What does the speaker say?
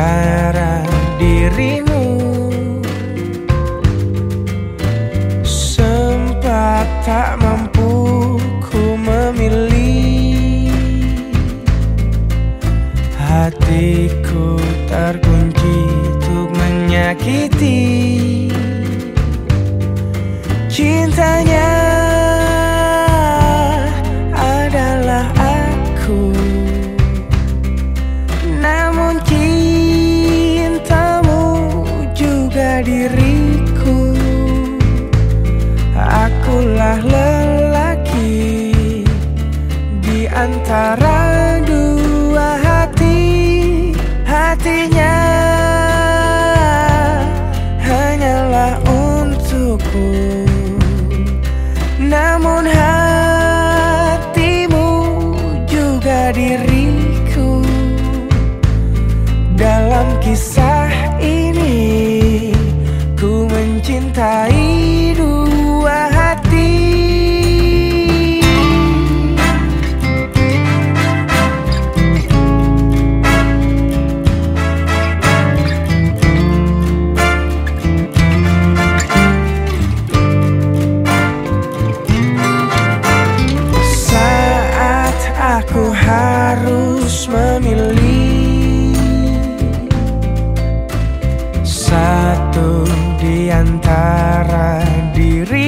antara dirimu. Sempat tak mampu ku memilih, hatiku terkunci untuk menyakiti. Cintanya adalah aku, namun cintamu juga diriku. Akulah lelaki di antara dua hati. Hatinya hanyalah untukku, namun hatimu juga diriku. Dalam kisah ini ku mencintai dua hati. Saat aku harus memilih satu di antara diri